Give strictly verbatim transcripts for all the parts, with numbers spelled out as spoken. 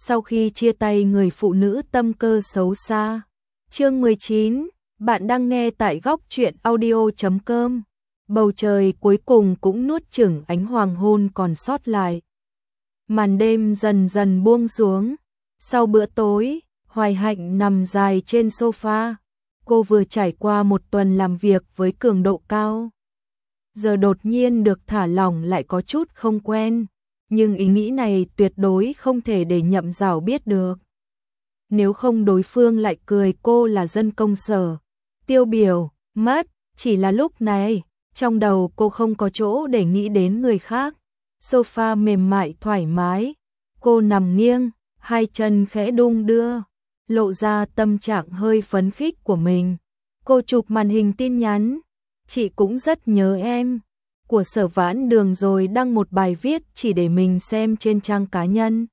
sau khi chia tay người phụ nữ tâm cơ xấu xa. Chương mười chín, bạn đang nghe tại góc truyện audio chấm com. Bầu trời cuối cùng cũng nuốt chửng ánh hoàng hôn còn sót lại. Màn đêm dần dần buông xuống. Sau bữa tối, Hoài Hạnh nằm dài trên sofa. Cô vừa trải qua một tuần làm việc với cường độ cao. Giờ đột nhiên được thả lỏng lại có chút không quen. Nhưng ý nghĩ này tuyệt đối không thể để Nhậm Giảo biết được. Nếu không đối phương lại cười cô là dân công sở. Tiêu biểu, mất, chỉ là lúc này, trong đầu cô không có chỗ để nghĩ đến người khác. Sofa mềm mại thoải mái, cô nằm nghiêng, hai chân khẽ đung đưa, lộ ra tâm trạng hơi phấn khích của mình. Cô chụp màn hình tin nhắn, chị cũng rất nhớ em, của Sở Vãn Đường rồi đăng một bài viết chỉ để mình xem trên trang cá nhân.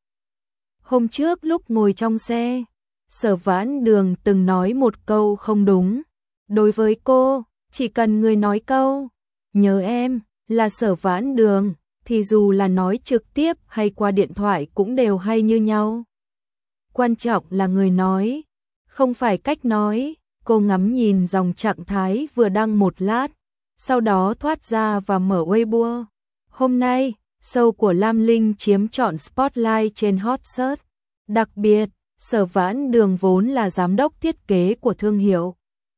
Hôm trước lúc ngồi trong xe, Sở Vãn Đường từng nói một câu không đúng. Đối với cô, chỉ cần người nói câu nhớ em là Sở Vãn Đường, thì dù là nói trực tiếp hay qua điện thoại cũng đều hay như nhau. Quan trọng là người nói, không phải cách nói. Cô ngắm nhìn dòng trạng thái vừa đăng một lát, sau đó thoát ra và mở Weibo. Hôm nay, show của Lam Linh chiếm trọn spotlight trên hot search. Đặc biệt, Sở Vãn Đường vốn là giám đốc thiết kế của thương hiệu,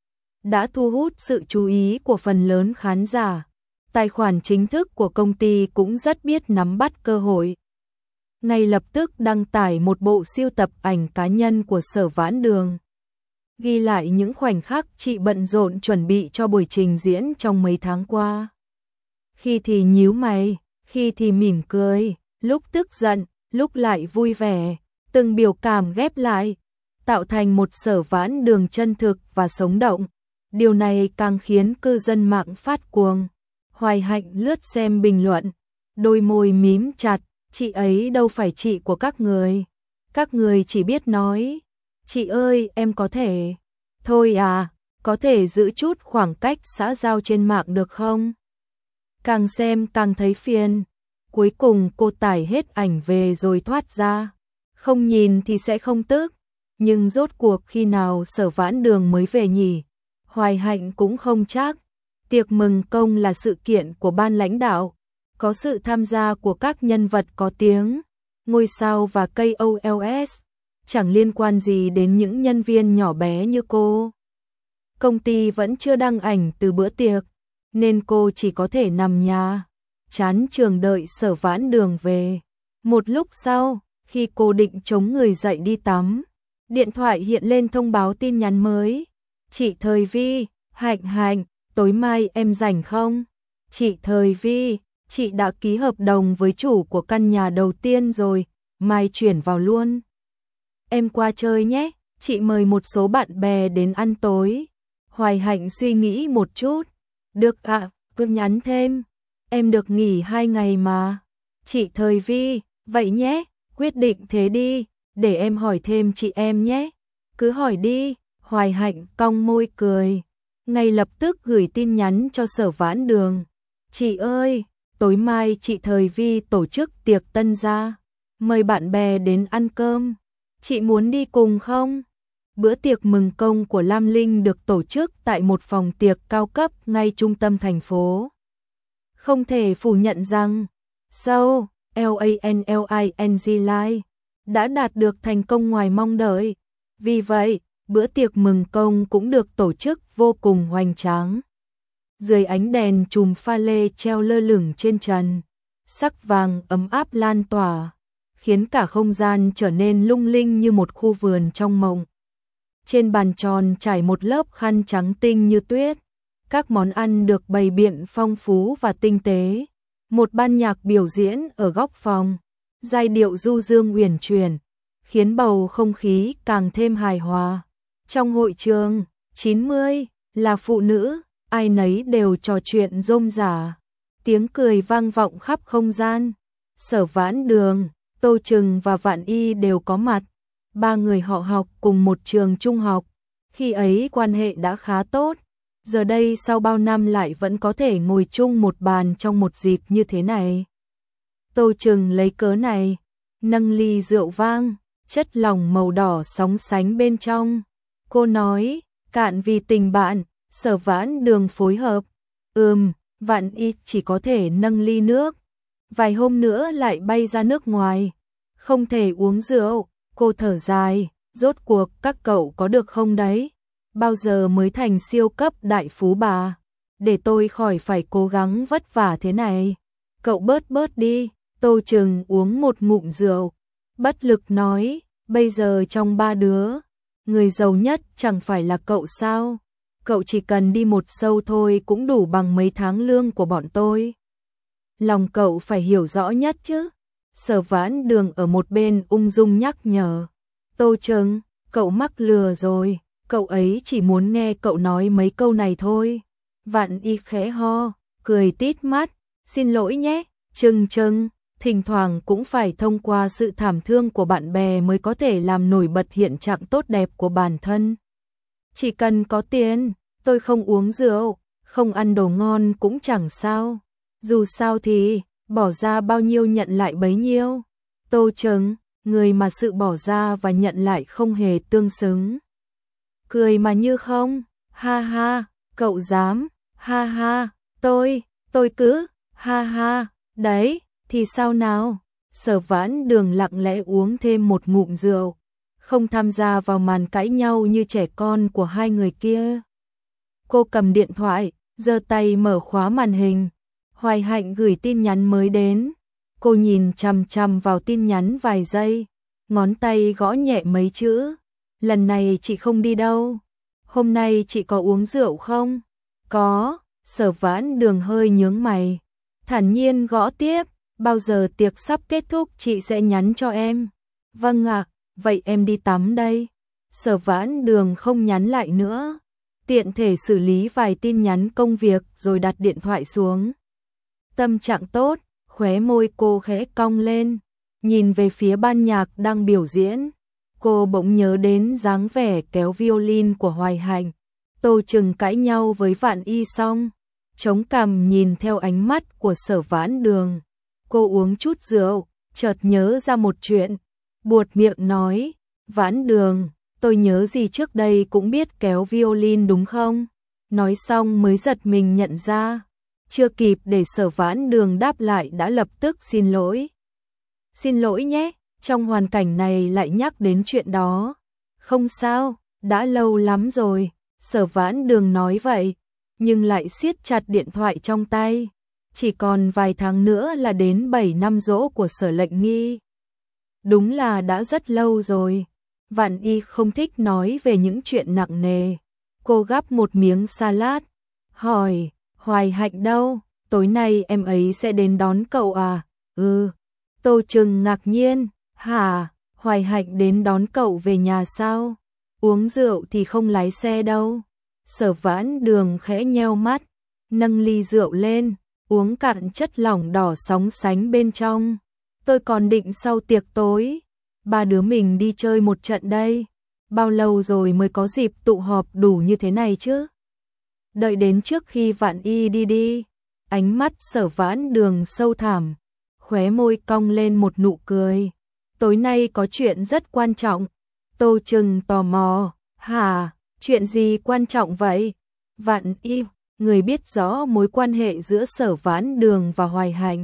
đã thu hút sự chú ý của phần lớn khán giả. Tài khoản chính thức của công ty cũng rất biết nắm bắt cơ hội. Ngay lập tức đăng tải một bộ siêu tập ảnh cá nhân của Sở Vãn Đường, ghi lại những khoảnh khắc chị bận rộn chuẩn bị cho buổi trình diễn trong mấy tháng qua. Khi thì nhíu mày, khi thì mỉm cười, lúc tức giận, lúc lại vui vẻ, từng biểu cảm ghép lại, tạo thành một Sở Vãn Đường chân thực và sống động. Điều này càng khiến cư dân mạng phát cuồng. Hoài Hạnh lướt xem bình luận, đôi môi mím chặt, chị ấy đâu phải chị của các người. Các người chỉ biết nói, chị ơi em có thể, thôi à, có thể giữ chút khoảng cách xã giao trên mạng được không? Càng xem càng thấy phiền. Cuối cùng cô tải hết ảnh về rồi thoát ra. Không nhìn thì sẽ không tức. Nhưng rốt cuộc khi nào Sở Vãn Đường mới về nhỉ? Hoài Hạnh cũng không chắc. Tiệc mừng công là sự kiện của ban lãnh đạo, có sự tham gia của các nhân vật có tiếng, ngôi sao và ca o lờ, chẳng liên quan gì đến những nhân viên nhỏ bé như cô. Công ty vẫn chưa đăng ảnh từ bữa tiệc, nên cô chỉ có thể nằm nhà, chán trường đợi Sở Vãn Đường về. Một lúc sau, khi cô định chống người dậy đi tắm, điện thoại hiện lên thông báo tin nhắn mới. Chị Thời Vi, Hạnh Hạnh, tối mai em rảnh không? Chị Thời Vi, chị đã ký hợp đồng với chủ của căn nhà đầu tiên rồi, mai chuyển vào luôn. Em qua chơi nhé, chị mời một số bạn bè đến ăn tối. Hoài Hạnh suy nghĩ một chút. Được ạ, à, cứ nhắn thêm. Em được nghỉ hai ngày mà. Chị Thời Vi, vậy nhé, quyết định thế đi, để em hỏi thêm chị em nhé. Cứ hỏi đi. Hoài Hạnh cong môi cười, ngay lập tức gửi tin nhắn cho Sở Vãn Đường. Chị ơi, tối mai chị Thời Vi tổ chức tiệc tân gia, mời bạn bè đến ăn cơm. Chị muốn đi cùng không? Bữa tiệc mừng công của Lam Linh được tổ chức tại một phòng tiệc cao cấp ngay trung tâm thành phố. Không thể phủ nhận rằng, show Lanling Live đã đạt được thành công ngoài mong đợi. Vì vậy, bữa tiệc mừng công cũng được tổ chức vô cùng hoành tráng. Dưới ánh đèn chùm pha lê treo lơ lửng trên trần, sắc vàng ấm áp lan tỏa, khiến cả không gian trở nên lung linh như một khu vườn trong mộng. Trên bàn tròn trải một lớp khăn trắng tinh như tuyết, các món ăn được bày biện phong phú và tinh tế. Một ban nhạc biểu diễn ở góc phòng, giai điệu du dương uyển chuyển, khiến bầu không khí càng thêm hài hòa. Trong hội trường, chín mươi là phụ nữ, ai nấy đều trò chuyện rôm rả, tiếng cười vang vọng khắp không gian. Sở Vãn Đường, Tô Trừng và Vạn Y đều có mặt. Ba người họ học cùng một trường trung học, khi ấy quan hệ đã khá tốt. Giờ đây sau bao năm lại vẫn có thể ngồi chung một bàn trong một dịp như thế này. Tô Trừng lấy cớ này, nâng ly rượu vang, chất lỏng màu đỏ sóng sánh bên trong. Cô nói, cạn vì tình bạn, Sở Vãn Đường phối hợp. Ừm, Vạn Y chỉ có thể nâng ly nước. Vài hôm nữa lại bay ra nước ngoài. Không thể uống rượu, cô thở dài, rốt cuộc các cậu có được không đấy? Bao giờ mới thành siêu cấp đại phú bà? Để tôi khỏi phải cố gắng vất vả thế này. Cậu bớt bớt đi. Tô Trừng uống một ngụm rượu, bất lực nói, bây giờ trong ba đứa, người giàu nhất chẳng phải là cậu sao? Cậu chỉ cần đi một sâu thôi cũng đủ bằng mấy tháng lương của bọn tôi. Lòng cậu phải hiểu rõ nhất chứ. Sở Vãn Đường ở một bên ung dung nhắc nhở. Tô Trừng, cậu mắc lừa rồi, cậu ấy chỉ muốn nghe cậu nói mấy câu này thôi. Vạn Y khẽ ho, cười tít mắt, xin lỗi nhé, Trừng Trừng. Thỉnh thoảng cũng phải thông qua sự thảm thương của bạn bè mới có thể làm nổi bật hiện trạng tốt đẹp của bản thân. Chỉ cần có tiền, tôi không uống rượu, không ăn đồ ngon cũng chẳng sao. Dù sao thì, bỏ ra bao nhiêu nhận lại bấy nhiêu. Tô Trừng, người mà sự bỏ ra và nhận lại không hề tương xứng. Cười mà như không, ha ha, cậu dám, ha ha, tôi, tôi cứ, ha ha, đấy. Thì sao nào? Sở Vãn Đường lặng lẽ uống thêm một ngụm rượu, không tham gia vào màn cãi nhau như trẻ con của hai người kia. Cô cầm điện thoại, giơ tay mở khóa màn hình. Hoài Hạnh gửi tin nhắn mới đến. Cô nhìn chằm chằm vào tin nhắn vài giây, ngón tay gõ nhẹ mấy chữ. Lần này chị không đi đâu. Hôm nay chị có uống rượu không? Có. Sở Vãn Đường hơi nhướng mày, thản nhiên gõ tiếp. Bao giờ tiệc sắp kết thúc chị sẽ nhắn cho em. Vâng ạ, vậy em đi tắm đây. Sở Vãn Đường không nhắn lại nữa, tiện thể xử lý vài tin nhắn công việc rồi đặt điện thoại xuống. Tâm trạng tốt, khóe môi cô khẽ cong lên, nhìn về phía ban nhạc đang biểu diễn. Cô bỗng nhớ đến dáng vẻ kéo violin của Hoài Hạnh. Tô Trừng cãi nhau với Vạn Y xong, chống cằm nhìn theo ánh mắt của Sở Vãn Đường. Cô uống chút rượu, chợt nhớ ra một chuyện, buột miệng nói, Vãn Đường, tôi nhớ gì trước đây cũng biết kéo violin đúng không? Nói xong mới giật mình nhận ra, chưa kịp để Sở Vãn Đường đáp lại đã lập tức xin lỗi. Xin lỗi nhé, trong hoàn cảnh này lại nhắc đến chuyện đó. Không sao, đã lâu lắm rồi, Sở Vãn Đường nói vậy, nhưng lại siết chặt điện thoại trong tay. Chỉ còn vài tháng nữa là đến bảy năm giỗ của Sở Lệnh Nghi. Đúng là đã rất lâu rồi. Vạn Y không thích nói về những chuyện nặng nề. Cô gắp một miếng salad, hỏi, Hoài Hạnh đâu? Tối nay em ấy sẽ đến đón cậu à? Ừ. Tô Trừng ngạc nhiên, hả? Hoài Hạnh đến đón cậu về nhà sao? Uống rượu thì không lái xe đâu. Sở Vãn Đường khẽ nheo mắt, nâng ly rượu lên, uống cạn chất lỏng đỏ sóng sánh bên trong. Tôi còn định sau tiệc tối, ba đứa mình đi chơi một trận đây. Bao lâu rồi mới có dịp tụ họp đủ như thế này chứ? Đợi đến trước khi Vạn Y đi đi. Ánh mắt Sở Vãn Đường sâu thẳm, khóe môi cong lên một nụ cười. Tối nay có chuyện rất quan trọng. Tô Trừng tò mò, hả? Chuyện gì quan trọng vậy? Vạn Y, người biết rõ mối quan hệ giữa Sở Vãn Đường và Hoài Hạnh.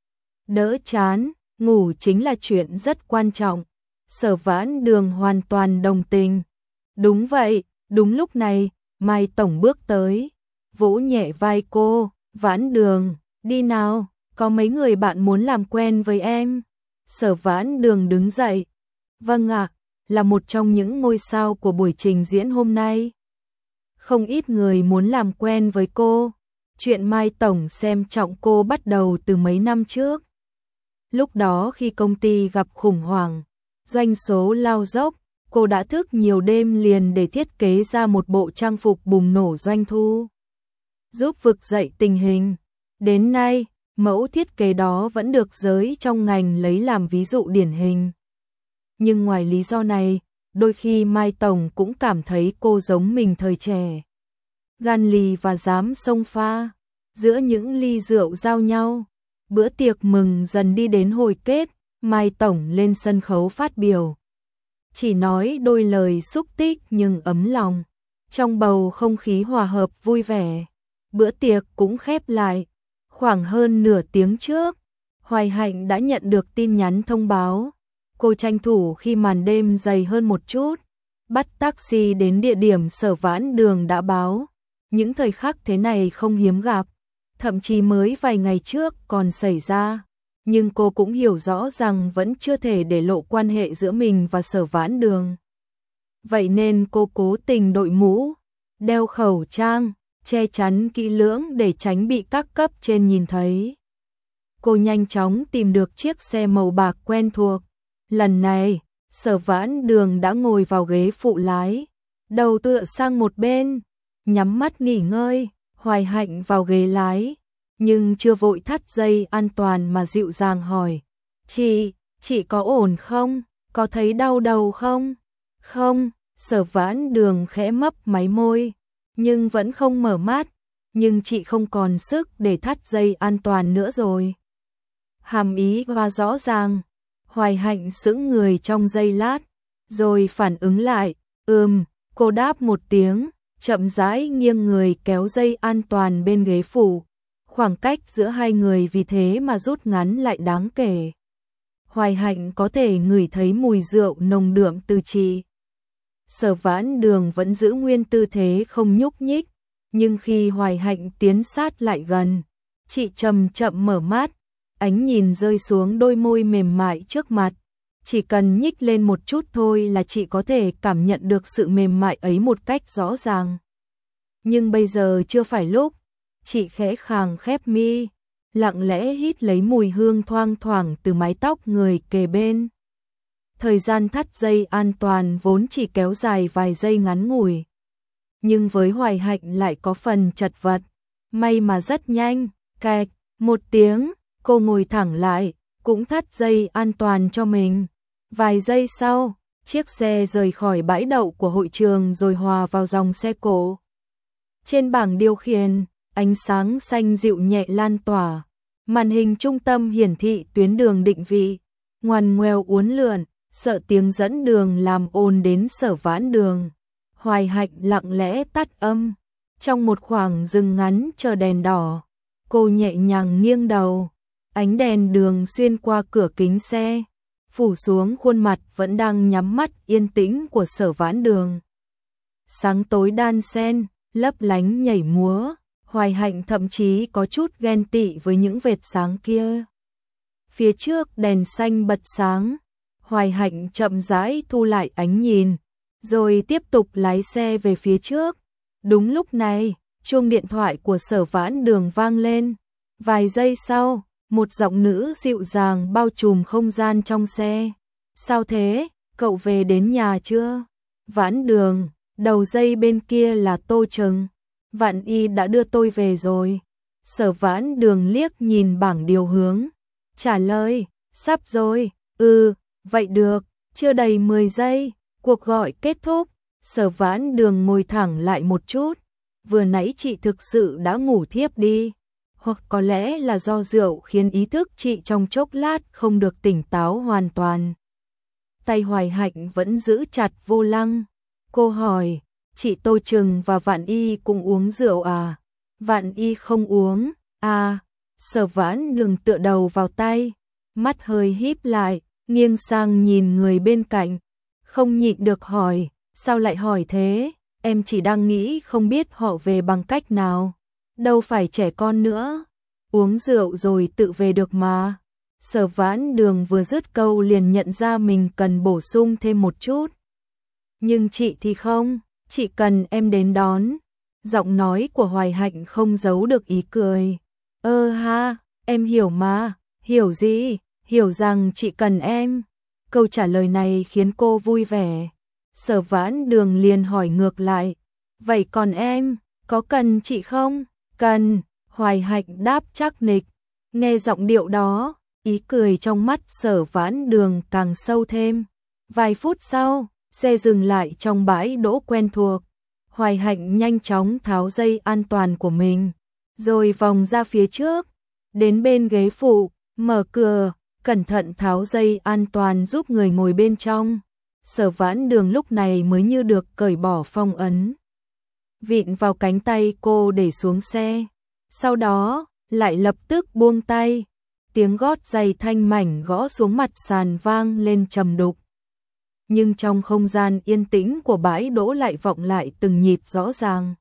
Đỡ chán, ngủ chính là chuyện rất quan trọng. Sở Vãn Đường hoàn toàn đồng tình. Đúng vậy, đúng lúc này, Mai Tổng bước tới, vỗ nhẹ vai cô, Vãn Đường, đi nào, có mấy người bạn muốn làm quen với em. Sở Vãn Đường đứng dậy, vâng ạ, là một trong những ngôi sao của buổi trình diễn hôm nay. Không ít người muốn làm quen với cô. Chuyện Mai Tổng xem trọng cô bắt đầu từ mấy năm trước. Lúc đó khi công ty gặp khủng hoảng, doanh số lao dốc, cô đã thức nhiều đêm liền để thiết kế ra một bộ trang phục bùng nổ doanh thu, giúp vực dậy tình hình. Đến nay, mẫu thiết kế đó vẫn được giới trong ngành lấy làm ví dụ điển hình. Nhưng ngoài lý do này, đôi khi Mai Tổng cũng cảm thấy cô giống mình thời trẻ. Gan lì và dám xông pha. Giữa những ly rượu giao nhau, bữa tiệc mừng dần đi đến hồi kết, Mai Tổng lên sân khấu phát biểu. chỉ nói đôi lời xúc tích nhưng ấm lòng. Trong bầu không khí hòa hợp vui vẻ, bữa tiệc cũng khép lại. Khoảng hơn nửa tiếng trước, Hoài Hạnh đã nhận được tin nhắn thông báo. Cô tranh thủ khi màn đêm dày hơn một chút, bắt taxi đến địa điểm Sở Vãn Đường đã báo. Những thời khắc thế này không hiếm gặp, thậm chí mới vài ngày trước còn xảy ra. Nhưng cô cũng hiểu rõ rằng vẫn chưa thể để lộ quan hệ giữa mình và Sở Vãn Đường. Vậy nên cô cố tình đội mũ, đeo khẩu trang, che chắn kỹ lưỡng để tránh bị các cấp trên nhìn thấy. Cô nhanh chóng tìm được chiếc xe màu bạc quen thuộc. Lần này, Sở Vãn Đường đã ngồi vào ghế phụ lái, đầu tựa sang một bên, nhắm mắt nghỉ ngơi. Hoài Hạnh vào ghế lái, nhưng chưa vội thắt dây an toàn mà dịu dàng hỏi: "Chị, chị có ổn không? Có thấy đau đầu không?" "Không." Sở Vãn Đường khẽ mấp máy môi, nhưng vẫn không mở mắt. "Nhưng chị không còn sức để thắt dây an toàn nữa rồi." Hàm ý quá rõ ràng. Hoài Hạnh sững người trong giây lát, rồi phản ứng lại. Ừm, cô đáp một tiếng, chậm rãi nghiêng người kéo dây an toàn bên ghế phụ. Khoảng cách giữa hai người vì thế mà rút ngắn lại đáng kể. Hoài Hạnh có thể ngửi thấy mùi rượu nồng đượm từ chị. Sở Vãn Đường vẫn giữ nguyên tư thế không nhúc nhích, nhưng khi Hoài Hạnh tiến sát lại gần, chị chậm chậm mở mắt, ánh nhìn rơi xuống đôi môi mềm mại trước mặt. Chỉ cần nhích lên một chút thôi là chị có thể cảm nhận được sự mềm mại ấy một cách rõ ràng. Nhưng bây giờ chưa phải lúc. Chị khẽ khàng khép mi, lặng lẽ hít lấy mùi hương thoang thoảng từ mái tóc người kề bên. Thời gian thắt dây an toàn vốn chỉ kéo dài vài giây ngắn ngủi, nhưng với Hoài Hạnh lại có phần chật vật. May mà rất nhanh, kẹt một tiếng, cô ngồi thẳng lại, cũng thắt dây an toàn cho mình. Vài giây sau, chiếc xe rời khỏi bãi đậu của hội trường rồi hòa vào dòng xe cộ. Trên bảng điều khiển, ánh sáng xanh dịu nhẹ lan tỏa, màn hình trung tâm hiển thị tuyến đường định vị, ngoằn ngoèo uốn lượn, sợ tiếng dẫn đường làm ồn đến Sở Vãn Đường. Hoài Hạnh lặng lẽ tắt âm, trong một khoảng dừng ngắn chờ đèn đỏ, cô nhẹ nhàng nghiêng đầu, ánh đèn đường xuyên qua cửa kính xe, phủ xuống khuôn mặt vẫn đang nhắm mắt yên tĩnh của Sở Vãn Đường. Sáng tối đan xen, lấp lánh nhảy múa. Hoài Hạnh thậm chí có chút ghen tị với những vệt sáng kia. Phía trước đèn xanh bật sáng, Hoài Hạnh chậm rãi thu lại ánh nhìn, rồi tiếp tục lái xe về phía trước. Đúng lúc này, chuông điện thoại của Sở Vãn Đường vang lên. Vài giây sau, một giọng nữ dịu dàng bao trùm không gian trong xe. "Sao thế, cậu về đến nhà chưa?" "Vãn Đường." Đầu dây bên kia là Tô Trừng. "Vạn Y đã đưa tôi về rồi." Sở Vãn Đường liếc nhìn bảng điều hướng, trả lời: "Sắp rồi." "Ừ, vậy được." Chưa đầy mười giây, cuộc gọi kết thúc. Sở Vãn Đường ngồi thẳng lại một chút. Vừa nãy chị thực sự đã ngủ thiếp đi, hoặc có lẽ là do rượu khiến ý thức chị trong chốc lát không được tỉnh táo hoàn toàn. Tay Hoài Hạnh vẫn giữ chặt vô lăng. Cô hỏi: "Chị Tô Trừng và Vạn Y cùng uống rượu à?" "Vạn Y không uống." "À." Sở Vãn Đường tựa đầu vào tay, mắt hơi híp lại, nghiêng sang nhìn người bên cạnh, không nhịn được hỏi: "Sao lại hỏi thế? Em chỉ đang nghĩ không biết họ về bằng cách nào. Đâu phải trẻ con nữa. Uống rượu rồi tự về được mà." Sở Vãn Đường vừa dứt câu liền nhận ra mình cần bổ sung thêm một chút. "Nhưng chị thì không, chị cần em đến đón." Giọng nói của Hoài Hạnh không giấu được ý cười. "Ơ ha, em hiểu mà." "Hiểu gì?" "Hiểu rằng chị cần em." Câu trả lời này khiến cô vui vẻ. Sở Vãn Đường liền hỏi ngược lại: "Vậy còn em, có cần chị không?" "Cần." Hoài Hạnh đáp chắc nịch. Nghe giọng điệu đó, ý cười trong mắt Sở Vãn Đường càng sâu thêm. Vài phút sau, xe dừng lại trong bãi đỗ quen thuộc. Hoài Hạnh nhanh chóng tháo dây an toàn của mình, rồi vòng ra phía trước, đến bên ghế phụ, mở cửa, cẩn thận tháo dây an toàn giúp người ngồi bên trong. Sở Vãn Đường lúc này mới như được cởi bỏ phong ấn. Vịn vào cánh tay cô để xuống xe. Sau đó, lại lập tức buông tay. Tiếng gót giày thanh mảnh gõ xuống mặt sàn vang lên trầm đục. Nhưng trong không gian yên tĩnh của bãi đỗ lại vọng lại từng nhịp rõ ràng.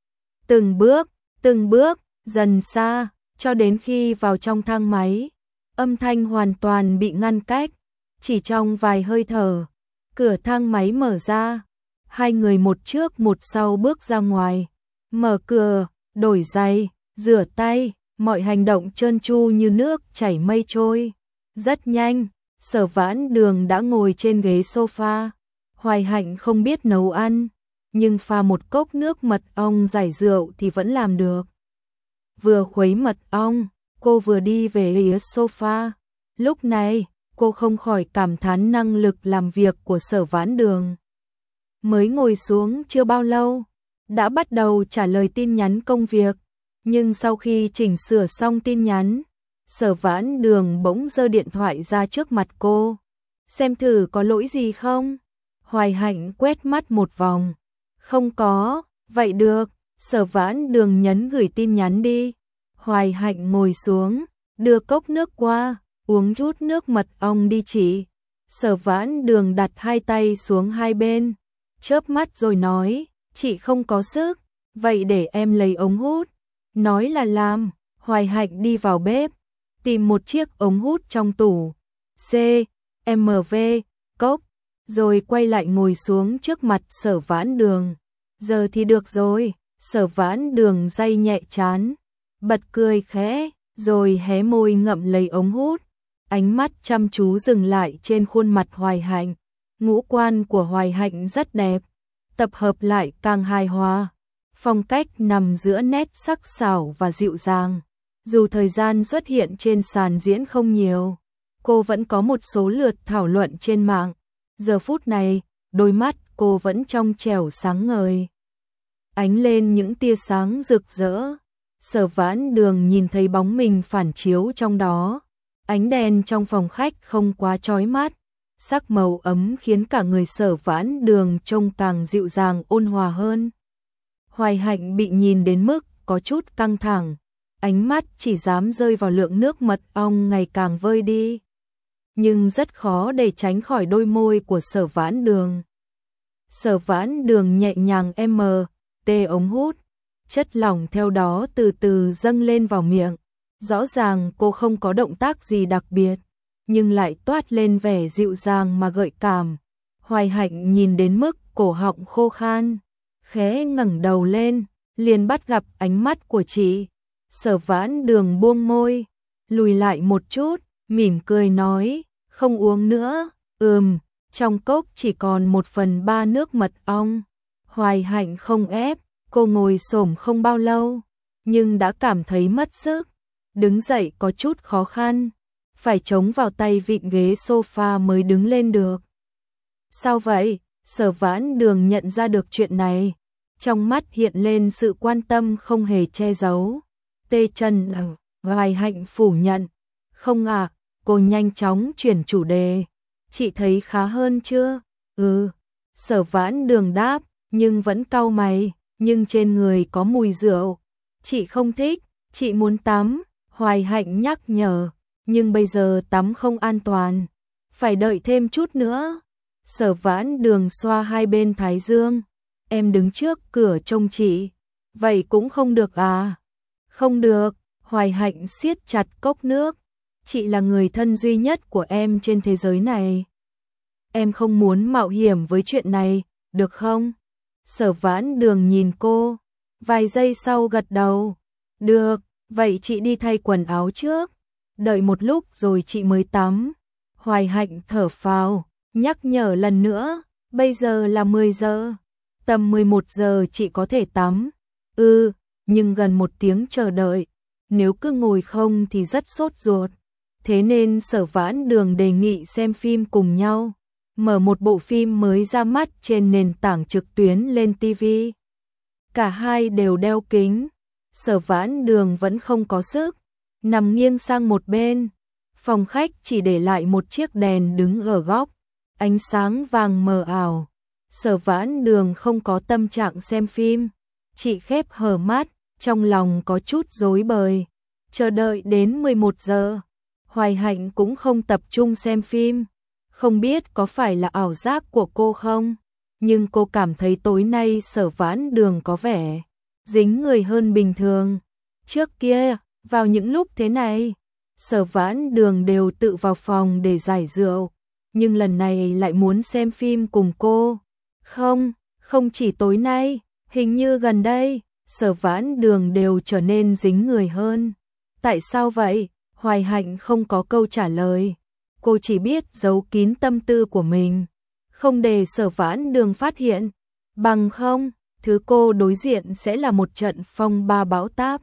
Từng bước, từng bước, dần xa, cho đến khi vào trong thang máy. Âm thanh hoàn toàn bị ngăn cách. Chỉ trong vài hơi thở, cửa thang máy mở ra. Hai người một trước một sau bước ra ngoài. Mở cửa, đổi giày, rửa tay, mọi hành động trơn tru như nước chảy mây trôi. Rất nhanh, Sở Vãn Đường đã ngồi trên ghế sofa. Hoài Hạnh không biết nấu ăn, nhưng pha một cốc nước mật ong giải rượu thì vẫn làm được. Vừa khuấy mật ong, cô vừa đi về phía sofa. Lúc này, cô không khỏi cảm thán năng lực làm việc của Sở Vãn Đường. Mới ngồi xuống chưa bao lâu, đã bắt đầu trả lời tin nhắn công việc. Nhưng sau khi chỉnh sửa xong tin nhắn, Sở Vãn Đường bỗng giơ điện thoại ra trước mặt cô. Xem thử có lỗi gì không? Hoài Hạnh quét mắt một vòng. Không có, vậy được. Sở Vãn Đường nhấn gửi tin nhắn đi. Hoài Hạnh ngồi xuống, đưa cốc nước qua, uống chút nước mật ong đi chị. Sở Vãn Đường đặt hai tay xuống hai bên, chớp mắt rồi nói, chị không có sức, vậy để em lấy ống hút. Nói là làm, Hoài Hạnh đi vào bếp, tìm một chiếc ống hút trong tủ. C, M V, cốc, rồi quay lại ngồi xuống trước mặt Sở Vãn Đường. Giờ thì được rồi. Sở Vãn Đường day nhẹ trán, bật cười khẽ, rồi hé môi ngậm lấy ống hút. Ánh mắt chăm chú dừng lại trên khuôn mặt Hoài Hạnh. Ngũ quan của Hoài Hạnh rất đẹp, tập hợp lại càng hài hòa. Phong cách nằm giữa nét sắc sảo và dịu dàng. Dù thời gian xuất hiện trên sàn diễn không nhiều, cô vẫn có một số lượt thảo luận trên mạng. Giờ phút này, đôi mắt cô vẫn trong trẻo sáng ngời, ánh lên những tia sáng rực rỡ. Sở Vãn Đường nhìn thấy bóng mình phản chiếu trong đó. Ánh đèn trong phòng khách không quá chói mắt, sắc màu ấm khiến cả người Sở Vãn Đường trông càng dịu dàng ôn hòa hơn. Hoài Hạnh bị nhìn đến mức có chút căng thẳng, ánh mắt chỉ dám rơi vào lượng nước mật ong ngày càng vơi đi. Nhưng rất khó để tránh khỏi đôi môi của Sở Vãn Đường. Sở Vãn Đường nhẹ nhàng m, tê ống hút, chất lỏng theo đó từ từ dâng lên vào miệng. Rõ ràng cô không có động tác gì đặc biệt, nhưng lại toát lên vẻ dịu dàng mà gợi cảm. Hoài Hạnh nhìn đến mức cổ họng khô khan, khẽ ngẩng đầu lên, liền bắt gặp ánh mắt của chị. Sở Vãn Đường buông môi, lùi lại một chút, mỉm cười nói, không uống nữa. Ừm, trong cốc chỉ còn một phần ba nước mật ong. Hoài Hạnh không ép, cô ngồi xổm không bao lâu, nhưng đã cảm thấy mất sức. Đứng dậy có chút khó khăn, phải chống vào tay vịn ghế sofa mới đứng lên được. Sao vậy? Sở Vãn Đường nhận ra được chuyện này, trong mắt hiện lên sự quan tâm không hề che giấu. Tê chân. Hoài Hạnh phủ nhận. Không à, cô nhanh chóng chuyển chủ đề. Chị thấy khá hơn chưa? Ừ. Sở Vãn Đường đáp, nhưng vẫn cau mày, nhưng trên người có mùi rượu. Chị không thích, chị muốn tắm. Hoài Hạnh nhắc nhở, nhưng bây giờ tắm không an toàn, phải đợi thêm chút nữa. Sở Vãn Đường xoa hai bên thái dương, em đứng trước cửa trông chị, vậy cũng không được à? Không được. Hoài Hạnh siết chặt cốc nước, chị là người thân duy nhất của em trên thế giới này. Em không muốn mạo hiểm với chuyện này, được không? Sở Vãn Đường nhìn cô, vài giây sau gật đầu. Được. Vậy chị đi thay quần áo trước, đợi một lúc rồi chị mới tắm. Hoài Hạnh thở phào, nhắc nhở lần nữa, bây giờ là mười giờ, tầm mười một giờ chị có thể tắm. Ừ, nhưng gần một tiếng chờ đợi, nếu cứ ngồi không thì rất sốt ruột. Thế nên Sở Vãn Đường đề nghị xem phim cùng nhau, mở một bộ phim mới ra mắt trên nền tảng trực tuyến lên ti vi. Cả hai đều đeo kính. Sở Vãn Đường vẫn không có sức, nằm nghiêng sang một bên. Phòng khách chỉ để lại một chiếc đèn đứng ở góc, ánh sáng vàng mờ ảo. Sở Vãn Đường không có tâm trạng xem phim, chị khép hờ mắt, trong lòng có chút rối bời. Chờ đợi đến mười một giờ, Hoài Hạnh cũng không tập trung xem phim. Không biết có phải là ảo giác của cô không, nhưng cô cảm thấy tối nay Sở Vãn Đường có vẻ dính người hơn bình thường. Trước kia, vào những lúc thế này, Sở Vãn Đường đều tự vào phòng để giải rượu, nhưng lần này lại muốn xem phim cùng cô. Không, không chỉ tối nay, hình như gần đây, Sở Vãn Đường đều trở nên dính người hơn. Tại sao vậy? Hoài Hạnh không có câu trả lời. Cô chỉ biết giấu kín tâm tư của mình, không để Sở Vãn Đường phát hiện. Bằng không, thứ cô đối diện sẽ là một trận phong ba bão táp.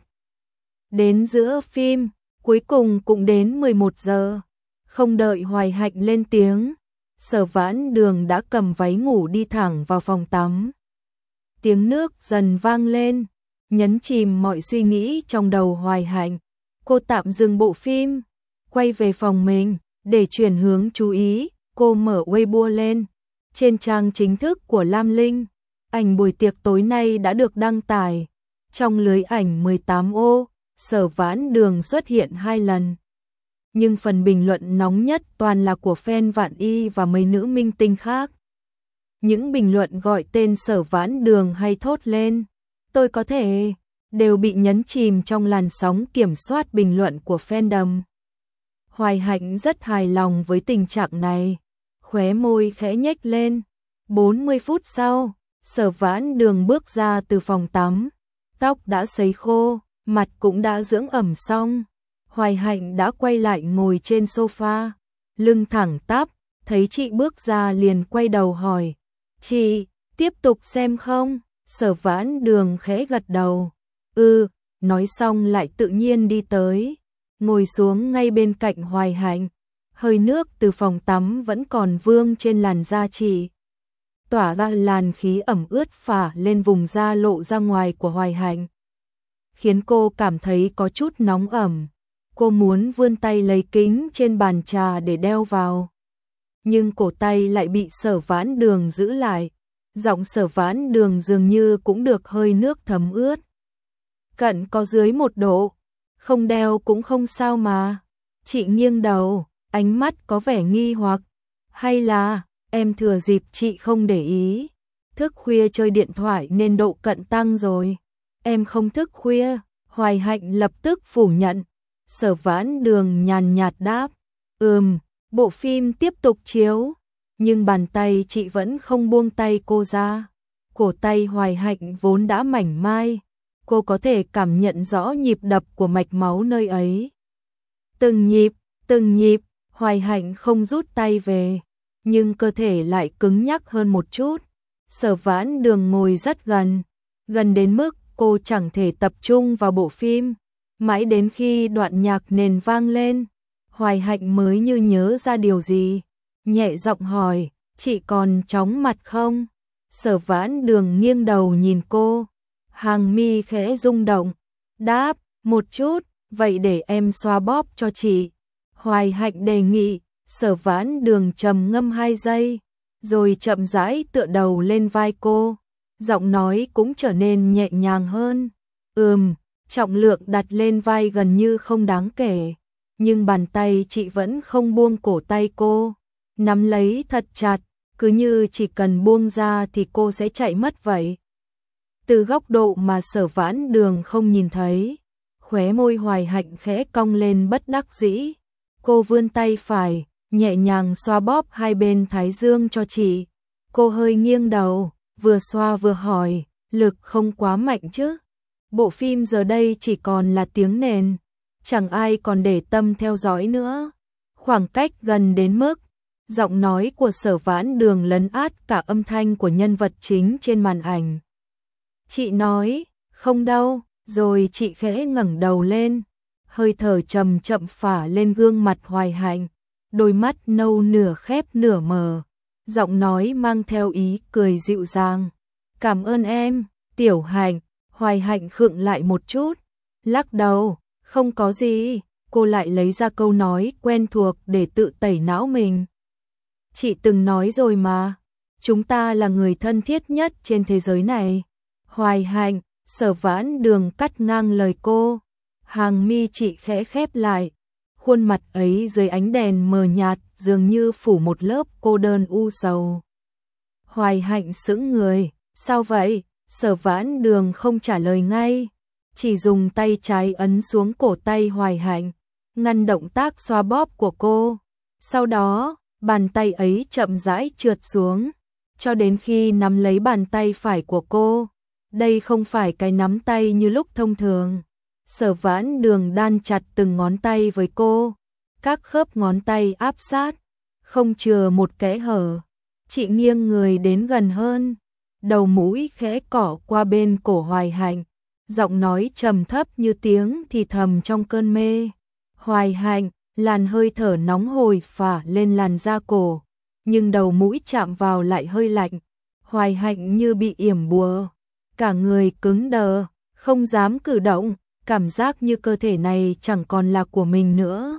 Đến giữa phim, cuối cùng cũng đến mười một giờ. Không đợi Hoài Hạnh lên tiếng, Sở Vãn Đường đã cầm váy ngủ đi thẳng vào phòng tắm. Tiếng nước dần vang lên, nhấn chìm mọi suy nghĩ trong đầu Hoài Hạnh. Cô tạm dừng bộ phim, quay về phòng mình, để chuyển hướng chú ý, cô mở Weibo lên. Trên trang chính thức của Lam Linh, ảnh buổi tiệc tối nay đã được đăng tải. Trong lưới ảnh mười tám ô, Sở Vãn Đường xuất hiện hai lần. Nhưng phần bình luận nóng nhất toàn là của fan Vạn Y và mấy nữ minh tinh khác. Những bình luận gọi tên Sở Vãn Đường hay thốt lên, tôi có thể, đều bị nhấn chìm trong làn sóng kiểm soát bình luận của fandom. Hoài Hạnh rất hài lòng với tình trạng này, khóe môi khẽ nhếch lên. bốn mươi phút sau, Sở Vãn Đường bước ra từ phòng tắm, tóc đã sấy khô, mặt cũng đã dưỡng ẩm xong. Hoài Hạnh đã quay lại ngồi trên sofa, lưng thẳng tắp, thấy chị bước ra liền quay đầu hỏi, chị, tiếp tục xem không? Sở Vãn Đường khẽ gật đầu, ừ, nói xong lại tự nhiên đi tới, ngồi xuống ngay bên cạnh Hoài Hạnh. Hơi nước từ phòng tắm vẫn còn vương trên làn da chị, tỏa ra làn khí ẩm ướt phả lên vùng da lộ ra ngoài của Hoài Hạnh, khiến cô cảm thấy có chút nóng ẩm. Cô muốn vươn tay lấy kính trên bàn trà để đeo vào, nhưng cổ tay lại bị Sở Vãn Đường giữ lại. Giọng Sở Vãn Đường dường như cũng được hơi nước thấm ướt. Cận có dưới một độ, không đeo cũng không sao mà. Chị nghiêng đầu, ánh mắt có vẻ nghi hoặc. Hay là, em thừa dịp chị không để ý, thức khuya chơi điện thoại nên độ cận tăng rồi. Em không thức khuya, Hoài Hạnh lập tức phủ nhận. Sở Vãn Đường nhàn nhạt đáp, ừm, bộ phim tiếp tục chiếu, nhưng bàn tay chị vẫn không buông tay cô ra. Cổ tay Hoài Hạnh vốn đã mảnh mai, cô có thể cảm nhận rõ nhịp đập của mạch máu nơi ấy. Từng nhịp, từng nhịp, Hoài Hạnh không rút tay về, nhưng cơ thể lại cứng nhắc hơn một chút. Sở Vãn Đường ngồi rất gần, gần đến mức cô chẳng thể tập trung vào bộ phim. Mãi đến khi đoạn nhạc nền vang lên, Hoài Hạnh mới như nhớ ra điều gì, nhẹ giọng hỏi, chị còn chóng mặt không? Sở Vãn Đường nghiêng đầu nhìn cô, hàng mi khẽ rung động, đáp, một chút, vậy để em xoa bóp cho chị. Hoài Hạnh đề nghị. Sở Vãn Đường trầm ngâm hai giây, rồi chậm rãi tựa đầu lên vai cô, giọng nói cũng trở nên nhẹ nhàng hơn. Ừm, trọng lượng đặt lên vai gần như không đáng kể, nhưng bàn tay chị vẫn không buông cổ tay cô, nắm lấy thật chặt, cứ như chỉ cần buông ra thì cô sẽ chạy mất vậy. Từ góc độ mà Sở Vãn Đường không nhìn thấy, khóe môi Hoài Hạnh khẽ cong lên bất đắc dĩ. Cô vươn tay phải, nhẹ nhàng xoa bóp hai bên thái dương cho chị. Cô hơi nghiêng đầu, vừa xoa vừa hỏi, lực không quá mạnh chứ? Bộ phim giờ đây chỉ còn là tiếng nền, chẳng ai còn để tâm theo dõi nữa. Khoảng cách gần đến mức, giọng nói của Sở Vãn Đường lấn át cả âm thanh của nhân vật chính trên màn ảnh. Chị nói, không đâu, rồi chị khẽ ngẩng đầu lên, hơi thở chậm chậm phả lên gương mặt Hoài Hạnh, đôi mắt nâu nửa khép nửa mở, giọng nói mang theo ý cười dịu dàng. Cảm ơn em, Tiểu Hạnh. Hoài Hạnh khựng lại một chút, lắc đầu, không có gì. Cô lại lấy ra câu nói quen thuộc để tự tẩy não mình. Chị từng nói rồi mà, chúng ta là người thân thiết nhất trên thế giới này. Hoài Hạnh, Sở Vãn Đường cắt ngang lời cô, hàng mi chị khẽ khép lại, khuôn mặt ấy dưới ánh đèn mờ nhạt dường như phủ một lớp cô đơn u sầu. Hoài Hạnh sững người, sao vậy? Sở Vãn Đường không trả lời ngay, chỉ dùng tay trái ấn xuống cổ tay Hoài Hạnh, ngăn động tác xoa bóp của cô. Sau đó, bàn tay ấy chậm rãi trượt xuống, cho đến khi nắm lấy bàn tay phải của cô. Đây không phải cái nắm tay như lúc thông thường. Sở Vãn Đường đan chặt từng ngón tay với cô, các khớp ngón tay áp sát, không chừa một kẽ hở. Chị nghiêng người đến gần hơn, đầu mũi khẽ cỏ qua bên cổ Hoài Hạnh, giọng nói trầm thấp như tiếng thì thầm trong cơn mê. Hoài Hạnh, làn hơi thở nóng hồi phả lên làn da cổ, nhưng đầu mũi chạm vào lại hơi lạnh. Hoài Hạnh như bị yểm bùa, cả người cứng đờ, không dám cử động, cảm giác như cơ thể này chẳng còn là của mình nữa.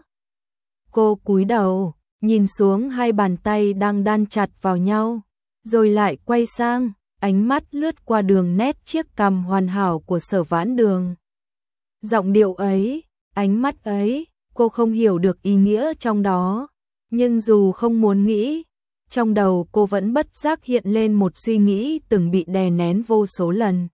Cô cúi đầu, nhìn xuống hai bàn tay đang đan chặt vào nhau, rồi lại quay sang, ánh mắt lướt qua đường nét chiếc cằm hoàn hảo của Sở Vãn Đường. Giọng điệu ấy, ánh mắt ấy, cô không hiểu được ý nghĩa trong đó, nhưng dù không muốn nghĩ, trong đầu cô vẫn bất giác hiện lên một suy nghĩ từng bị đè nén vô số lần.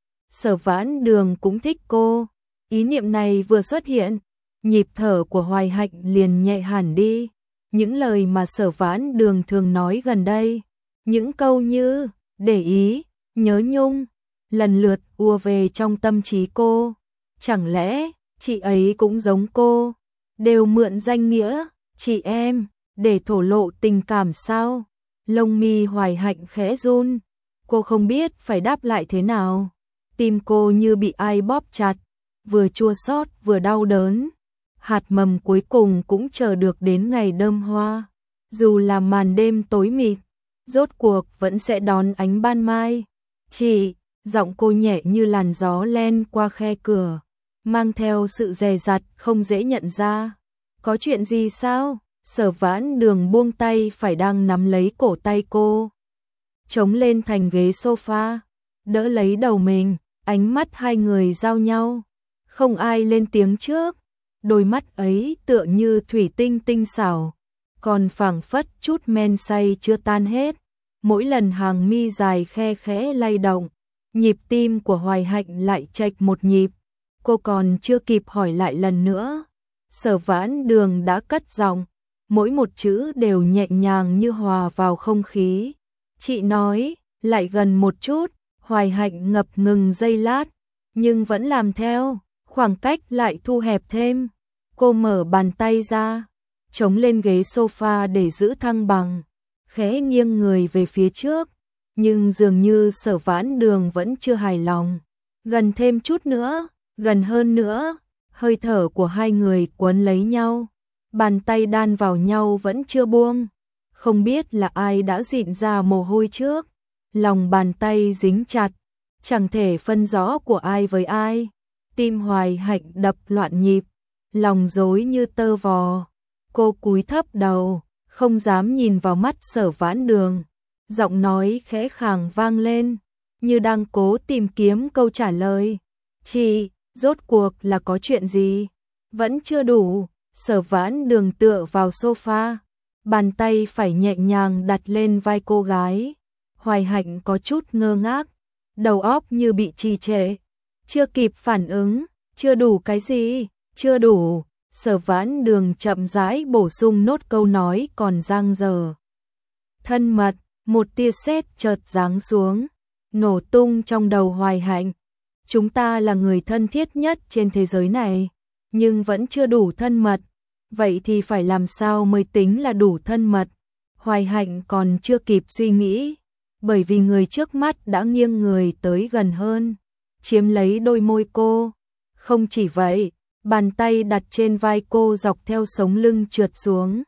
Sở Vãn Đường cũng thích cô. Ý niệm này vừa xuất hiện, nhịp thở của Hoài Hạnh liền nhẹ hẳn đi. Những lời mà Sở Vãn Đường thường nói gần đây, những câu như để ý, nhớ nhung, lần lượt ùa về trong tâm trí cô. Chẳng lẽ chị ấy cũng giống cô, đều mượn danh nghĩa chị em để thổ lộ tình cảm sao? Lông mi Hoài Hạnh khẽ run, cô không biết phải đáp lại thế nào. Tim cô như bị ai bóp chặt, vừa chua xót vừa đau đớn. Hạt mầm cuối cùng cũng chờ được đến ngày đơm hoa. Dù là màn đêm tối mịt, rốt cuộc vẫn sẽ đón ánh ban mai. Chị, giọng cô nhẹ như làn gió len qua khe cửa, mang theo sự dè dặt không dễ nhận ra. Có chuyện gì sao? Sở Vãn Đường buông tay phải đang nắm lấy cổ tay cô, chống lên thành ghế sofa, đỡ lấy đầu mình, ánh mắt hai người giao nhau. Không ai lên tiếng trước, đôi mắt ấy tựa như thủy tinh tinh xảo, còn phảng phất chút men say chưa tan hết. Mỗi lần hàng mi dài khe khẽ lay động, nhịp tim của Hoài Hạnh lại chệch một nhịp. Cô còn chưa kịp hỏi lại lần nữa, Sở Vãn Đường đã cất giọng, mỗi một chữ đều nhẹ nhàng như hòa vào không khí. Chị nói, lại gần một chút. Hoài Hạnh ngập ngừng giây lát, nhưng vẫn làm theo, khoảng cách lại thu hẹp thêm. Cô mở bàn tay ra, chống lên ghế sofa để giữ thăng bằng, khẽ nghiêng người về phía trước, nhưng dường như Sở Vãn Đường vẫn chưa hài lòng. Gần thêm chút nữa, gần hơn nữa, hơi thở của hai người quấn lấy nhau, bàn tay đan vào nhau vẫn chưa buông. Không biết là ai đã rịn ra mồ hôi trước, lòng bàn tay dính chặt, chẳng thể phân rõ của ai với ai. Tim Hoài Hạnh đập loạn nhịp, lòng rối như tơ vò. Cô cúi thấp đầu, không dám nhìn vào mắt Sở Vãn Đường. Giọng nói khẽ khàng vang lên, như đang cố tìm kiếm câu trả lời. Chị, rốt cuộc là có chuyện gì? Vẫn chưa đủ. Sở Vãn Đường tựa vào sofa, bàn tay phải nhẹ nhàng đặt lên vai cô gái. Hoài Hạnh có chút ngơ ngác, đầu óc như bị trì trệ, chưa kịp phản ứng. Chưa đủ cái gì? Chưa đủ. Sở Vãn Đường chậm rãi bổ sung nốt câu nói còn dang dở. Thân mật, một tia sét chợt giáng xuống, nổ tung trong đầu Hoài Hạnh. Chúng ta là người thân thiết nhất trên thế giới này, nhưng vẫn chưa đủ thân mật. Vậy thì phải làm sao mới tính là đủ thân mật? Hoài Hạnh còn chưa kịp suy nghĩ, bởi vì người trước mắt đã nghiêng người tới gần hơn, chiếm lấy đôi môi cô. Không chỉ vậy, bàn tay đặt trên vai cô dọc theo sống lưng trượt xuống,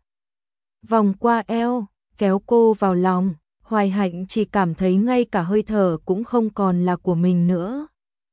vòng qua eo, kéo cô vào lòng. Hoài Hạnh chỉ cảm thấy ngay cả hơi thở cũng không còn là của mình nữa.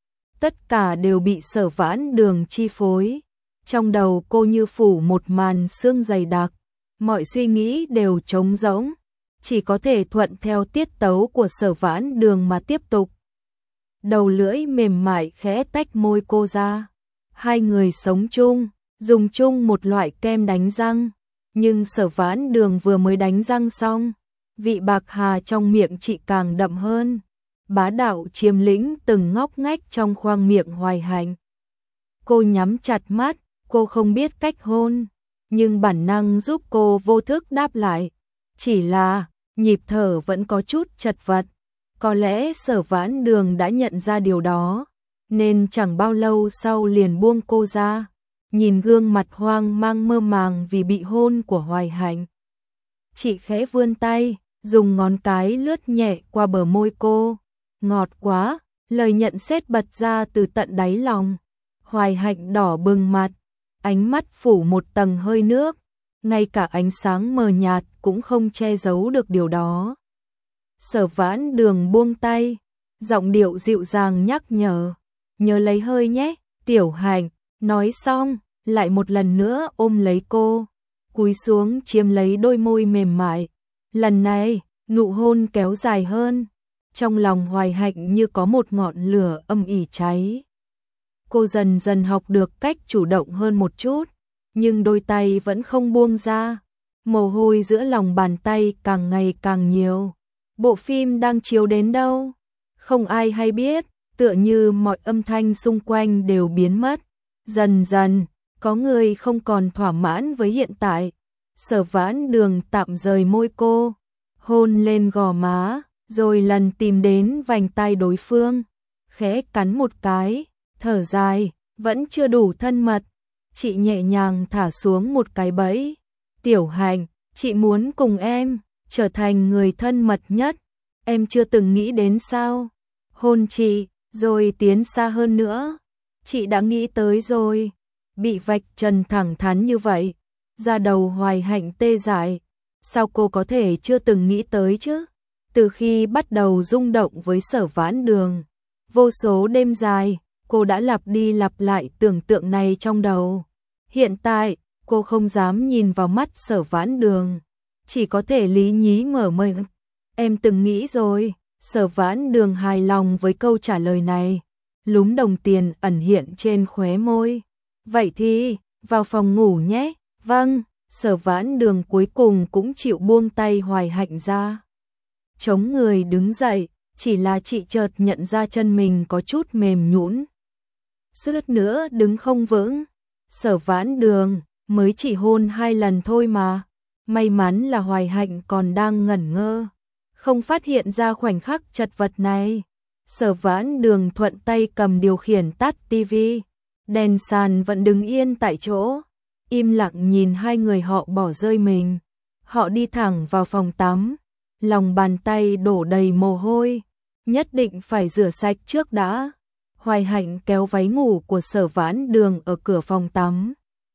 Tất cả đều bị Sở Vãn Đường chi phối. Trong đầu cô như phủ một màn sương dày đặc, mọi suy nghĩ đều trống rỗng, chỉ có thể thuận theo tiết tấu của Sở Vãn Đường mà tiếp tục. Đầu lưỡi mềm mại khẽ tách môi cô ra. Hai người sống chung, dùng chung một loại kem đánh răng, nhưng Sở Vãn Đường vừa mới đánh răng xong, vị bạc hà trong miệng chị càng đậm hơn, bá đạo chiếm lĩnh từng ngóc ngách trong khoang miệng Hoài Hạnh. Cô nhắm chặt mắt, cô không biết cách hôn, nhưng bản năng giúp cô vô thức đáp lại, chỉ là nhịp thở vẫn có chút chật vật. Có lẽ Sở Vãn Đường đã nhận ra điều đó, nên chẳng bao lâu sau liền buông cô ra, nhìn gương mặt hoang mang mơ màng vì bị hôn của Hoài Hạnh. Chị khẽ vươn tay, dùng ngón cái lướt nhẹ qua bờ môi cô. Ngọt quá, lời nhận xét bật ra từ tận đáy lòng. Hoài Hạnh đỏ bừng mặt, ánh mắt phủ một tầng hơi nước, ngay cả ánh sáng mờ nhạt cũng không che giấu được điều đó. Sở Vãn Đường buông tay, giọng điệu dịu dàng nhắc nhở, nhớ lấy hơi nhé, Tiểu Hạnh. Nói xong, lại một lần nữa ôm lấy cô, cúi xuống chiếm lấy đôi môi mềm mại. Lần này, nụ hôn kéo dài hơn, trong lòng Hoài Hạnh như có một ngọn lửa âm ỉ cháy. Cô dần dần học được cách chủ động hơn một chút, nhưng đôi tay vẫn không buông ra, mồ hôi giữa lòng bàn tay càng ngày càng nhiều. Bộ phim đang chiếu đến đâu? Không ai hay biết, tựa như mọi âm thanh xung quanh đều biến mất. Dần dần, có người không còn thỏa mãn với hiện tại. Sở Vãn Đường tạm rời môi cô, hôn lên gò má, rồi lần tìm đến vành tai đối phương, khẽ cắn một cái, thở dài, vẫn chưa đủ thân mật. Chị nhẹ nhàng thả xuống một cái bẫy. Tiểu Hạnh, chị muốn cùng em trở thành người thân mật nhất. Em chưa từng nghĩ đến sao? Hôn chị, rồi tiến xa hơn nữa. Chị đã nghĩ tới rồi. Bị vạch trần thẳng thắn như vậy, da đầu Hoài Hạnh tê dại. Sao cô có thể chưa từng nghĩ tới chứ? Từ khi bắt đầu rung động với Sở Vãn Đường, vô số đêm dài, cô đã lặp đi lặp lại tưởng tượng này trong đầu. Hiện tại, cô không dám nhìn vào mắt Sở Vãn Đường, chỉ có thể lý nhí mở miệng. Em từng nghĩ rồi. Sở Vãn Đường hài lòng với câu trả lời này, lúm đồng tiền ẩn hiện trên khóe môi. Vậy thì, vào phòng ngủ nhé. Vâng. Sở Vãn Đường cuối cùng cũng chịu buông tay Hoài Hạnh ra, chống người đứng dậy, chỉ là chị chợt nhận ra chân mình có chút mềm nhũn, suýt nữa đứng không vững. Sở Vãn Đường, mới chỉ hôn hai lần thôi mà. May mắn là Hoài Hạnh còn đang ngẩn ngơ, không phát hiện ra khoảnh khắc chật vật này. Sở Vãn Đường thuận tay cầm điều khiển tắt tivi, đèn sàn vẫn đứng yên tại chỗ, im lặng nhìn hai người họ bỏ rơi mình. Họ đi thẳng vào phòng tắm, lòng bàn tay đổ đầy mồ hôi, nhất định phải rửa sạch trước đã. Hoài Hạnh kéo váy ngủ của Sở Vãn Đường ở cửa phòng tắm.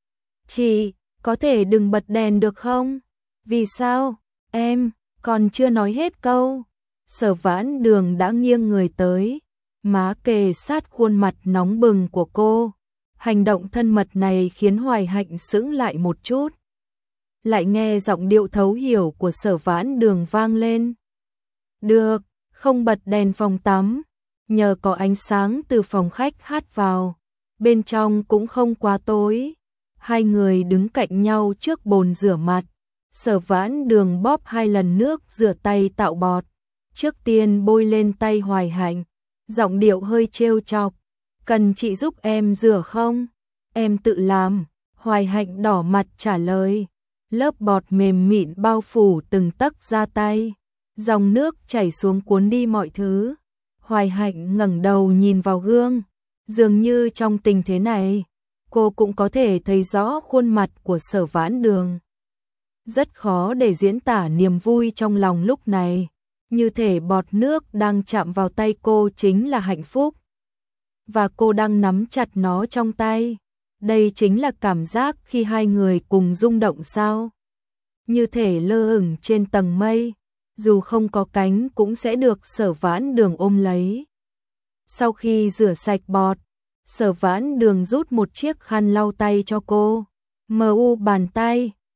Chị, có thể đừng bật đèn được không? Vì sao? Em, còn chưa nói hết câu. Sở Vãn Đường đã nghiêng người tới, má kề sát khuôn mặt nóng bừng của cô. Hành động thân mật này khiến Hoài Hạnh sững lại một chút. Lại nghe giọng điệu thấu hiểu của Sở Vãn Đường vang lên. Được, không bật đèn phòng tắm, nhờ có ánh sáng từ phòng khách hát vào, bên trong cũng không quá tối. Hai người đứng cạnh nhau trước bồn rửa mặt. Sở Vãn Đường bóp hai lần nước rửa tay tạo bọt, trước tiên bôi lên tay Hoài Hạnh, giọng điệu hơi trêu chọc. Cần chị giúp em rửa không? Em tự làm. Hoài Hạnh đỏ mặt trả lời. Lớp bọt mềm mịn bao phủ từng tấc da tay, dòng nước chảy xuống cuốn đi mọi thứ. Hoài Hạnh ngẩng đầu nhìn vào gương, dường như trong tình thế này, cô cũng có thể thấy rõ khuôn mặt của Sở Vãn Đường. Rất khó để diễn tả niềm vui trong lòng lúc này, như thể bọt nước đang chạm vào tay cô chính là hạnh phúc, và cô đang nắm chặt nó trong tay. Đây chính là cảm giác khi hai người cùng rung động sao? Như thể lơ lửng trên tầng mây, dù không có cánh cũng sẽ được Sở Vãn Đường ôm lấy. Sau khi rửa sạch bọt, Sở Vãn Đường rút một chiếc khăn lau tay cho cô, mờ u bàn tay,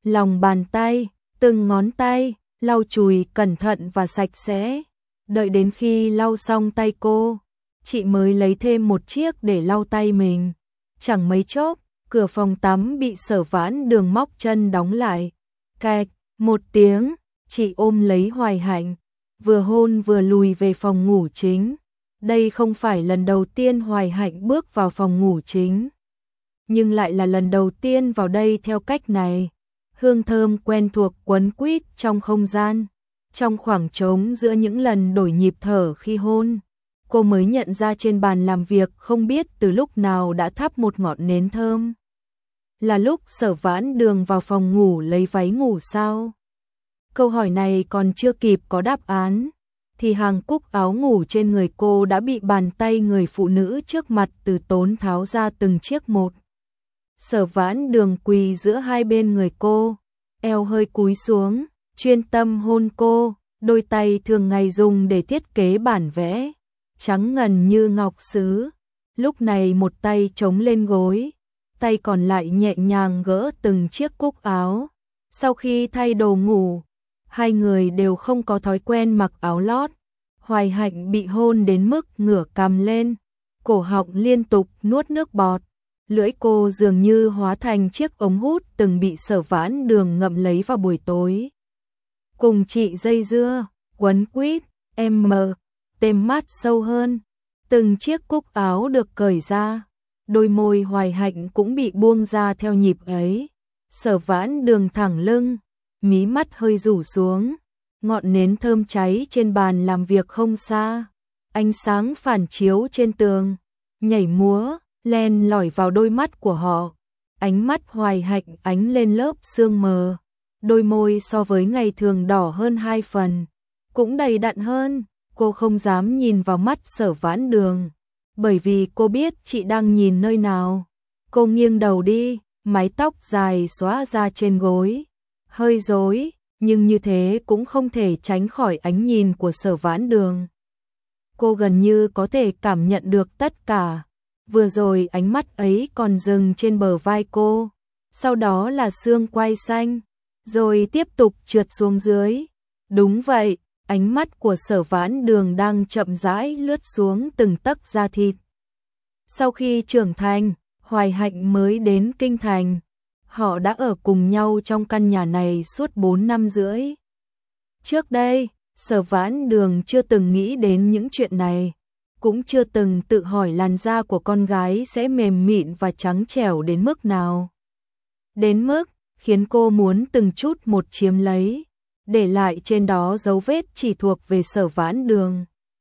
lòng bàn tay, từng ngón tay, lau chùi cẩn thận và sạch sẽ. Đợi đến khi lau xong tay cô, chị mới lấy thêm một chiếc để lau tay mình. Chẳng mấy chốc, cửa phòng tắm bị Sở Vãn Đường móc chân đóng lại. Cạch, một tiếng, chị ôm lấy Hoài Hạnh, vừa hôn vừa lùi về phòng ngủ chính. Đây không phải lần đầu tiên Hoài Hạnh bước vào phòng ngủ chính, nhưng lại là lần đầu tiên vào đây theo cách này. Hương thơm quen thuộc quấn quýt trong không gian, trong khoảng trống giữa những lần đổi nhịp thở khi hôn. Cô mới nhận ra trên bàn làm việc không biết từ lúc nào đã thắp một ngọn nến thơm. Là lúc Sở Vãn Đường vào phòng ngủ lấy váy ngủ sao? Câu hỏi này còn chưa kịp có đáp án, thì hàng cúc áo ngủ trên người cô đã bị bàn tay người phụ nữ trước mặt từ tốn tháo ra từng chiếc một. Sở Vãn Đường quỳ giữa hai bên người cô, eo hơi cúi xuống, chuyên tâm hôn cô, đôi tay thường ngày dùng để thiết kế bản vẽ, trắng ngần như ngọc sứ. Lúc này một tay chống lên gối, tay còn lại nhẹ nhàng gỡ từng chiếc cúc áo. Sau khi thay đồ ngủ, hai người đều không có thói quen mặc áo lót. Hoài Hạnh bị hôn đến mức ngửa cằm lên, cổ họng liên tục nuốt nước bọt. Lưỡi cô dường như hóa thành chiếc ống hút từng bị Sở Vãn Đường ngậm lấy vào buổi tối. Cùng chị dây dưa, quấn quýt, em mờ, thêm mát sâu hơn. Từng chiếc cúc áo được cởi ra, đôi môi Hoài Hạnh cũng bị buông ra theo nhịp ấy. Sở Vãn Đường thẳng lưng, mí mắt hơi rủ xuống, ngọn nến thơm cháy trên bàn làm việc không xa. Ánh sáng phản chiếu trên tường, nhảy múa, len lỏi vào đôi mắt của họ. Ánh mắt Hoài Hạnh ánh lên lớp sương mờ, đôi môi so với ngày thường đỏ hơn hai phần, cũng đầy đặn hơn. Cô không dám nhìn vào mắt Sở Vãn Đường, bởi vì cô biết chị đang nhìn nơi nào. Cô nghiêng đầu đi, mái tóc dài xõa ra trên gối, hơi rối, nhưng như thế cũng không thể tránh khỏi ánh nhìn của Sở Vãn Đường. Cô gần như có thể cảm nhận được tất cả. Vừa rồi ánh mắt ấy còn dừng trên bờ vai cô, sau đó là xương quai xanh, rồi tiếp tục trượt xuống dưới. Đúng vậy, ánh mắt của Sở Vãn Đường đang chậm rãi lướt xuống từng tấc da thịt. Sau khi trưởng thành, Hoài Hạnh mới đến Kinh Thành. Họ đã ở cùng nhau trong căn nhà này suốt bốn năm rưỡi. Trước đây, Sở Vãn Đường chưa từng nghĩ đến những chuyện này, cũng chưa từng tự hỏi làn da của con gái sẽ mềm mịn và trắng trẻo đến mức nào. Đến mức khiến cô muốn từng chút một chiếm lấy, để lại trên đó dấu vết chỉ thuộc về Sở Vãn Đường.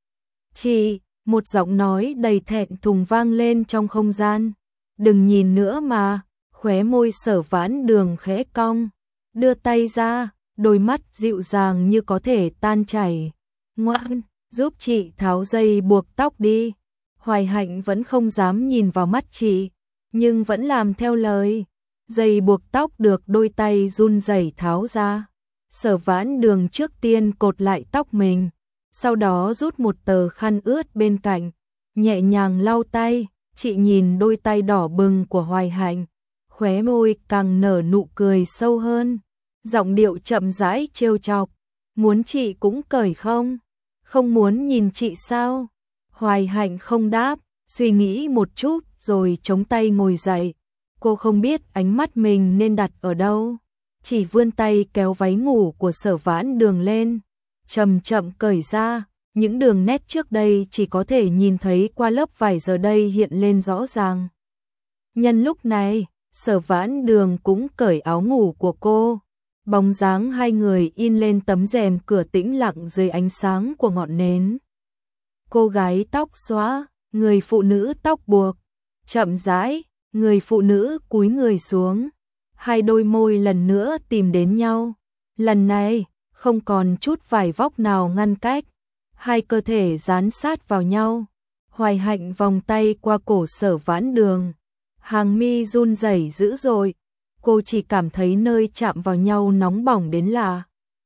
Chị, một giọng nói đầy thẹn thùng vang lên trong không gian. Đừng nhìn nữa mà. Khóe môi Sở Vãn Đường khẽ cong, đưa tay ra, đôi mắt dịu dàng như có thể tan chảy. Ngoan, giúp chị tháo dây buộc tóc đi. Hoài Hạnh vẫn không dám nhìn vào mắt chị, nhưng vẫn làm theo lời. Dây buộc tóc được đôi tay run rẩy tháo ra. Sở Vãn Đường trước tiên cột lại tóc mình, sau đó rút một tờ khăn ướt bên cạnh, nhẹ nhàng lau tay. Chị nhìn đôi tay đỏ bừng của Hoài Hạnh, khóe môi càng nở nụ cười sâu hơn, giọng điệu chậm rãi trêu chọc. Muốn chị cũng cởi không? Không muốn nhìn chị sao? Hoài Hạnh không đáp, suy nghĩ một chút rồi chống tay ngồi dậy. Cô không biết ánh mắt mình nên đặt ở đâu, chỉ vươn tay kéo váy ngủ của Sở Vãn Đường lên, chậm chậm cởi ra. Những đường nét trước đây chỉ có thể nhìn thấy qua lớp vải giờ đây hiện lên rõ ràng. Nhân lúc này, Sở Vãn Đường cũng cởi áo ngủ của cô. Bóng dáng hai người in lên tấm rèm cửa tĩnh lặng dưới ánh sáng của ngọn nến. Cô gái tóc xõa, người phụ nữ tóc buộc. Chậm rãi, người phụ nữ cúi người xuống. Hai đôi môi lần nữa tìm đến nhau. Lần này, không còn chút vải vóc nào ngăn cách. Hai cơ thể dán sát vào nhau. Hoài Hạnh vòng tay qua cổ Sở Vãn Đường. Hàng mi run rẩy dữ dội. Cô chỉ cảm thấy nơi chạm vào nhau nóng bỏng đến lạ.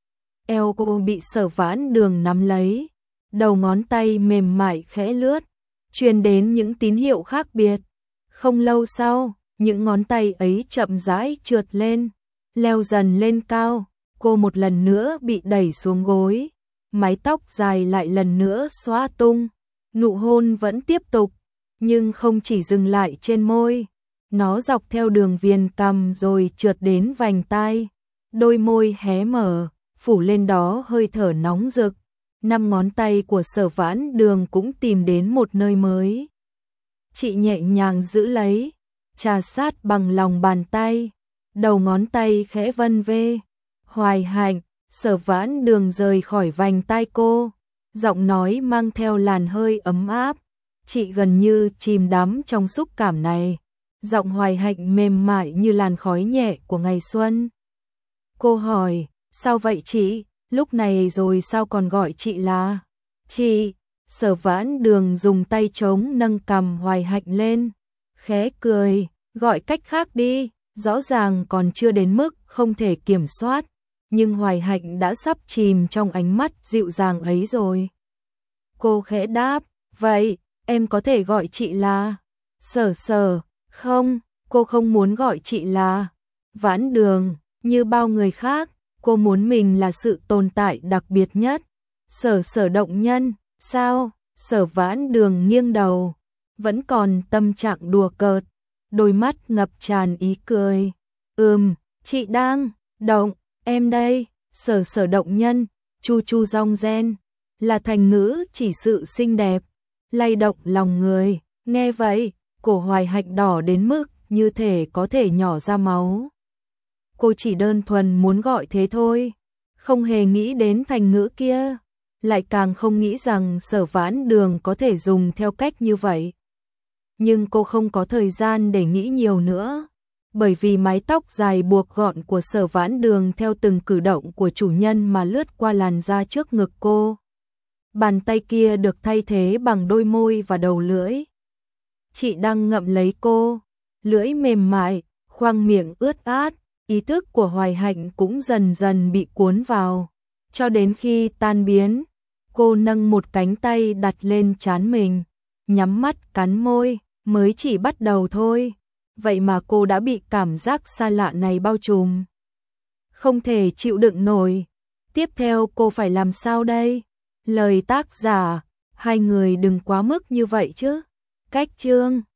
Eo cô bị Sở Vãn Đường nắm lấy. Đầu ngón tay mềm mại khẽ lướt, truyền đến những tín hiệu khác biệt. Không lâu sau, những ngón tay ấy chậm rãi trượt lên. leo dần lên cao, cô một lần nữa bị đẩy xuống gối, mái tóc dài lại lần nữa xõa tung, nụ hôn vẫn tiếp tục, nhưng không chỉ dừng lại trên môi, nó dọc theo đường viền cằm rồi trượt đến vành tai, đôi môi hé mở, phủ lên đó hơi thở nóng rực, năm ngón tay của Sở Vãn Đường cũng tìm đến một nơi mới. Chị nhẹ nhàng giữ lấy, trà sát bằng lòng bàn tay, đầu ngón tay khẽ vân vê. Hoài Hạnh, Sở Vãn Đường rời khỏi vành tai cô, giọng nói mang theo làn hơi ấm áp, chị gần như chìm đắm trong xúc cảm này. Giọng Hoài Hạnh mềm mại như làn khói nhẹ của ngày xuân. Cô hỏi, sao vậy chị, lúc này rồi sao còn gọi chị là chị? Sở Vãn Đường dùng tay trống nâng cằm Hoài Hạnh lên, khẽ cười, gọi cách khác đi, rõ ràng còn chưa đến mức không thể kiểm soát, nhưng Hoài Hạnh đã sắp chìm trong ánh mắt dịu dàng ấy rồi. Cô khẽ đáp, vậy, em có thể gọi chị là Sở Sở, không, cô không muốn gọi chị là Vãn Đường, như bao người khác, cô muốn mình là sự tồn tại đặc biệt nhất. Sở Sở động nhân, sao? Sở Vãn Đường nghiêng đầu, vẫn còn tâm trạng đùa cợt, đôi mắt ngập tràn ý cười. Ừm, chị đang động, em đây. Sở Sở động nhân, chu chu rong ren, là thành ngữ chỉ sự xinh đẹp, lay động lòng người. Nghe vậy, cổ Hoài Hạnh đỏ đến mức như thể có thể nhỏ ra máu. Cô chỉ đơn thuần muốn gọi thế thôi, không hề nghĩ đến thành ngữ kia, lại càng không nghĩ rằng Sở Vãn Đường có thể dùng theo cách như vậy. Nhưng cô không có thời gian để nghĩ nhiều nữa, bởi vì mái tóc dài buộc gọn của Sở Vãn Đường theo từng cử động của chủ nhân mà lướt qua làn da trước ngực cô. Bàn tay kia được thay thế bằng đôi môi và đầu lưỡi. Chị đang ngậm lấy cô, lưỡi mềm mại, khoang miệng ướt át, ý thức của Hoài Hạnh cũng dần dần bị cuốn vào, cho đến khi tan biến, cô nâng một cánh tay đặt lên trán mình, nhắm mắt cắn môi, mới chỉ bắt đầu thôi, vậy mà cô đã bị cảm giác xa lạ này bao trùm. Không thể chịu đựng nổi, tiếp theo cô phải làm sao đây? Lời tác giả, hai người đừng quá mức như vậy chứ. Cách chương